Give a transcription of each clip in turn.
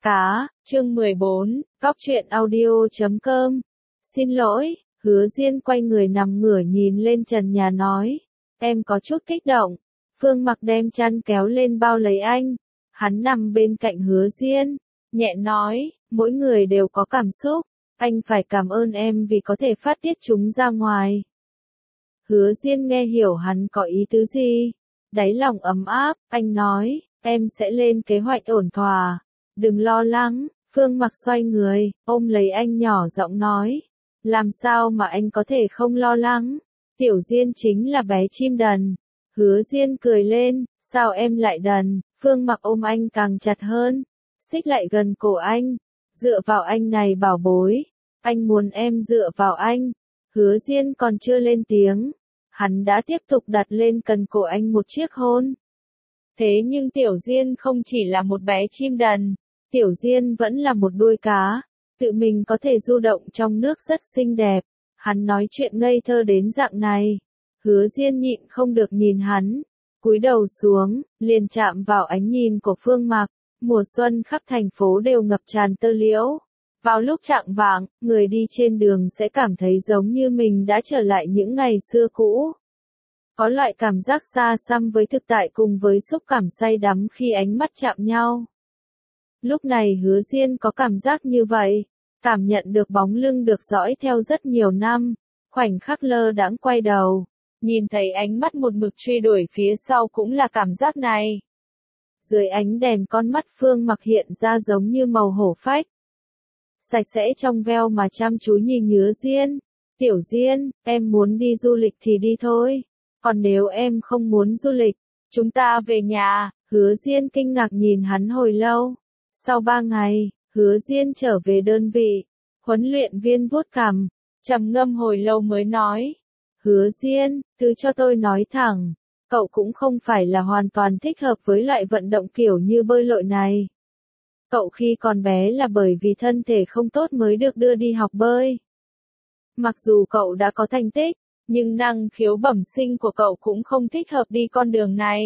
Cá, chương 14, Góc truyện audio.com. Xin lỗi, Hứa Diên quay người nằm ngửa nhìn lên trần nhà nói. Em có chút kích động. Phương Mặc đem chăn kéo lên bao lấy anh. Hắn nằm bên cạnh Hứa Diên, nhẹ nói, mỗi người đều có cảm xúc. Anh phải cảm ơn em vì có thể phát tiết chúng ra ngoài. Hứa Diên nghe hiểu hắn có ý tứ gì. Đáy lòng ấm áp, anh nói, em sẽ lên kế hoạch ổn thỏa. Đừng lo lắng. Phương Mặc xoay người, ôm lấy anh nhỏ giọng nói. Làm sao mà anh có thể không lo lắng? Tiểu Diên chính là bé chim đần. Hứa Diên cười lên, sao em lại đần? Phương Mặc ôm anh càng chặt hơn, xích lại gần cổ anh. Dựa vào anh này bảo bối. Anh muốn em dựa vào anh. Hứa Diên còn chưa lên tiếng. Hắn đã tiếp tục đặt lên cần cổ anh một chiếc hôn. Thế nhưng Tiểu Diên không chỉ là một bé chim đần. Tiểu Diên vẫn là một đuôi cá, tự mình có thể du động trong nước rất xinh đẹp. Hắn nói chuyện ngây thơ đến dạng này. Hứa Diên nhịn không được nhìn hắn, cúi đầu xuống, liền chạm vào ánh nhìn của Phương Mặc. Mùa xuân khắp thành phố đều ngập tràn tơ liễu. Vào lúc chạng vạng, người đi trên đường sẽ cảm thấy giống như mình đã trở lại những ngày xưa cũ. Có loại cảm giác xa xăm với thực tại cùng với xúc cảm say đắm khi ánh mắt chạm nhau. Lúc này Hứa Diên có cảm giác như vậy, cảm nhận được bóng lưng được dõi theo rất nhiều năm, khoảnh khắc lơ đãng quay đầu, nhìn thấy ánh mắt một mực truy đuổi phía sau cũng là cảm giác này. Dưới ánh đèn con mắt Phương Mặc hiện ra giống như màu hổ phách. Sạch sẽ trong veo mà chăm chú nhìn Hứa Diên. Tiểu Diên, em muốn đi du lịch thì đi thôi, còn nếu em không muốn du lịch, chúng ta về nhà. Hứa Diên kinh ngạc nhìn hắn hồi lâu. Sau 3 ngày, Hứa Diên trở về đơn vị. Huấn luyện viên vuốt cằm, trầm ngâm hồi lâu mới nói. Hứa Diên, thứ cho tôi nói thẳng, cậu cũng không phải là hoàn toàn thích hợp với loại vận động kiểu như bơi lội này. Cậu khi còn bé là bởi vì thân thể không tốt mới được đưa đi học bơi. Mặc dù cậu đã có thành tích, nhưng năng khiếu bẩm sinh của cậu cũng không thích hợp đi con đường này.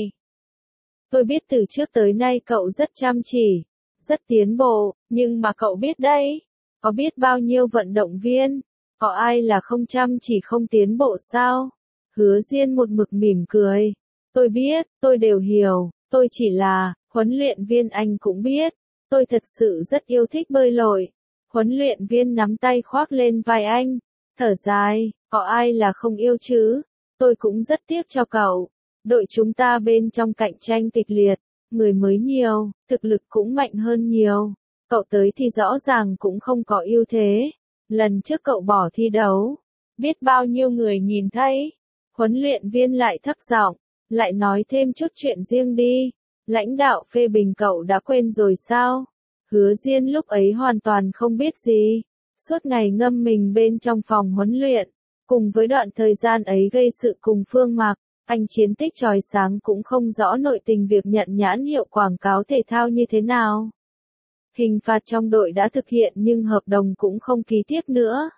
Tôi biết từ trước tới nay cậu rất chăm chỉ, rất tiến bộ, nhưng mà cậu biết đấy, có biết bao nhiêu vận động viên, có ai là không chăm chỉ không tiến bộ sao? Hứa Diên một mực mỉm cười. Tôi biết, tôi đều hiểu, tôi chỉ là, huấn luyện viên anh cũng biết, tôi thật sự rất yêu thích bơi lội. Huấn luyện viên nắm tay khoác lên vai anh, thở dài, có ai là không yêu chứ? Tôi cũng rất tiếc cho cậu. Đội chúng ta bên trong cạnh tranh kịch liệt, người mới nhiều, thực lực cũng mạnh hơn nhiều. Cậu tới thì rõ ràng cũng không có ưu thế. Lần trước cậu bỏ thi đấu, biết bao nhiêu người nhìn thấy. Huấn luyện viên lại thấp giọng, lại nói thêm chút chuyện riêng đi. Lãnh đạo phê bình cậu đã quên rồi sao? Hứa Diên lúc ấy hoàn toàn không biết gì. Suốt ngày ngâm mình bên trong phòng huấn luyện, cùng với đoạn thời gian ấy gây sự cùng Phương Mặc. Anh chiến tích chói sáng cũng không rõ nội tình việc nhận nhãn hiệu quảng cáo thể thao như thế nào. Hình phạt trong đội đã thực hiện nhưng hợp đồng cũng không ký tiếp nữa.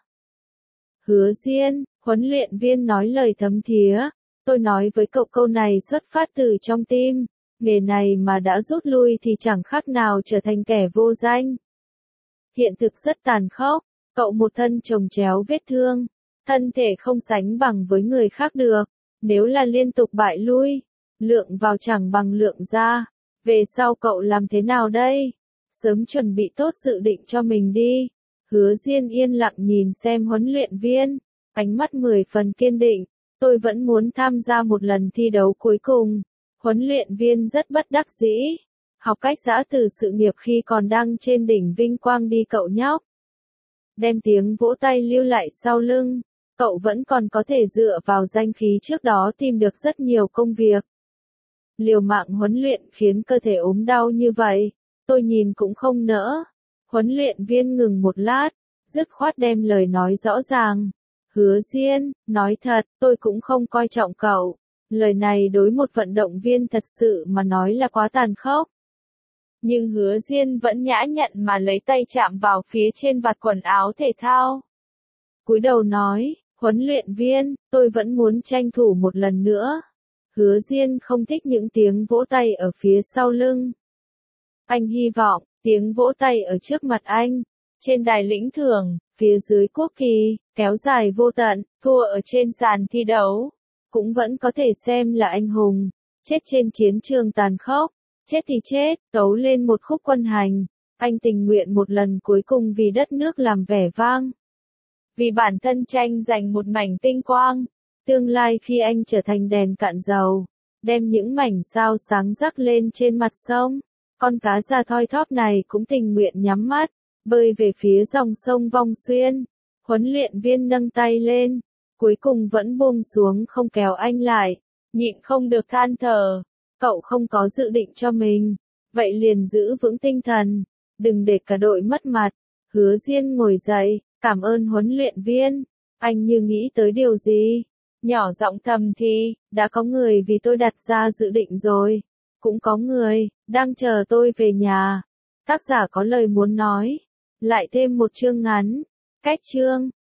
Hứa Diên, huấn luyện viên nói lời thấm thía. Tôi nói với cậu câu này xuất phát từ trong tim. Nghề này mà đã rút lui thì chẳng khác nào trở thành kẻ vô danh. Hiện thực rất tàn khốc. Cậu một thân chồng chéo vết thương. Thân thể không sánh bằng với người khác được. Nếu là liên tục bại lui, lượng vào chẳng bằng lượng ra, về sau cậu làm thế nào đây? Sớm chuẩn bị tốt dự định cho mình đi. Hứa Diên yên lặng nhìn xem huấn luyện viên, ánh mắt 10 phần kiên định. Tôi vẫn muốn tham gia một lần thi đấu cuối cùng. Huấn luyện viên rất bất đắc dĩ. Học cách giã từ sự nghiệp khi còn đang trên đỉnh vinh quang đi cậu nhóc. Đem tiếng vỗ tay lưu lại sau lưng. Cậu vẫn còn có thể dựa vào danh khí trước đó tìm được rất nhiều công việc. Liều mạng huấn luyện khiến cơ thể ốm đau như vậy, tôi nhìn cũng không nỡ. Huấn luyện viên ngừng một lát, dứt khoát đem lời nói rõ ràng. Hứa Diên, nói thật, tôi cũng không coi trọng cậu. Lời này đối một vận động viên thật sự mà nói là quá tàn khốc. Nhưng Hứa Diên vẫn nhã nhặn mà lấy tay chạm vào phía trên vạt quần áo thể thao. Cúi đầu nói. Huấn luyện viên, tôi vẫn muốn tranh thủ một lần nữa. Hứa Diên không thích những tiếng vỗ tay ở phía sau lưng. Anh hy vọng, Tiếng vỗ tay ở trước mặt anh. Trên đài lĩnh thưởng, phía dưới quốc kỳ, kéo dài vô tận, thua ở trên sàn thi đấu. Cũng vẫn có thể xem là anh hùng. Chết trên chiến trường tàn khốc. Chết thì chết, tấu lên một khúc quân hành. Anh tình nguyện một lần cuối cùng vì đất nước làm vẻ vang. Vì bản thân tranh giành một mảnh tinh quang. Tương lai khi anh trở thành đèn cạn dầu. Đem những mảnh sao sáng rắc lên trên mặt sông. Con cá già thoi thóp này cũng tình nguyện nhắm mắt. Bơi về phía dòng sông Vong Xuyên. Huấn luyện viên nâng tay lên. Cuối cùng vẫn buông xuống không kéo anh lại. Nhịn không được than thở. Cậu không có dự định cho mình. Vậy liền giữ vững tinh thần. Đừng để cả đội mất mặt. Hứa Diên ngồi dậy. Cảm ơn huấn luyện viên. Anh như nghĩ tới điều gì. Nhỏ giọng thầm thì, đã có người vì tôi đặt ra dự định rồi. Cũng có người, đang chờ tôi về nhà. Tác giả có lời muốn nói. Lại thêm một chương ngắn. Cách chương.